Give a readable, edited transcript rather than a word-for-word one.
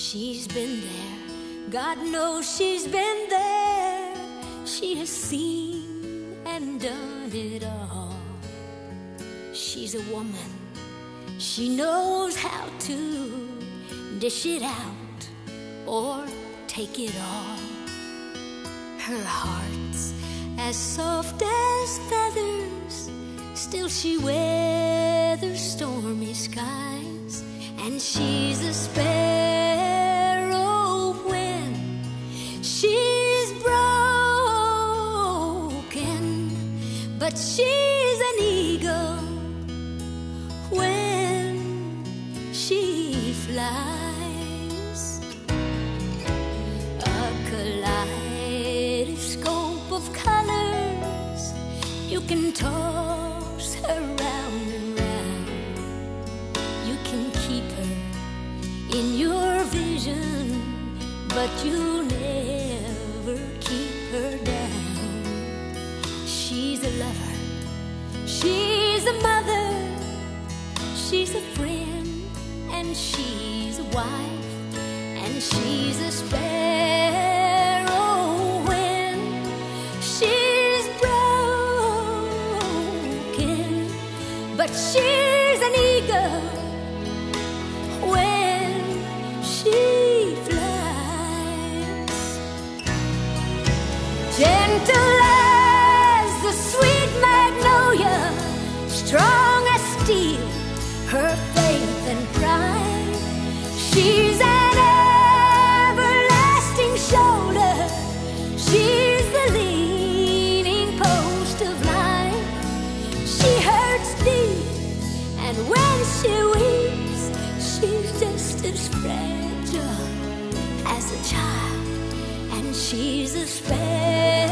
She's been there, God knows she's been there. She has seen and done it all. She's a woman, she knows how to dish it out or take it all. Her heart's as soft as feathers, still she weathers stormy skies. And she's a sparrow when she's broken, but she's an eagle when she flies. A kaleidoscope of colors, you can toss her round and round. You can keep her in your vision, but you'll never keep her down. She's a lover, she's a mother, she's a friend, and she's a wife, and she's a sparrow when she's broken, but she's an eagle when she flies. Gentle as the sweet magnolia, strong as steel, her faith and pride. She's an everlasting shoulder, she's the leaning post of life. She hurts deep, and when she weeps, she's just as fragile as a child, and she's a sparrow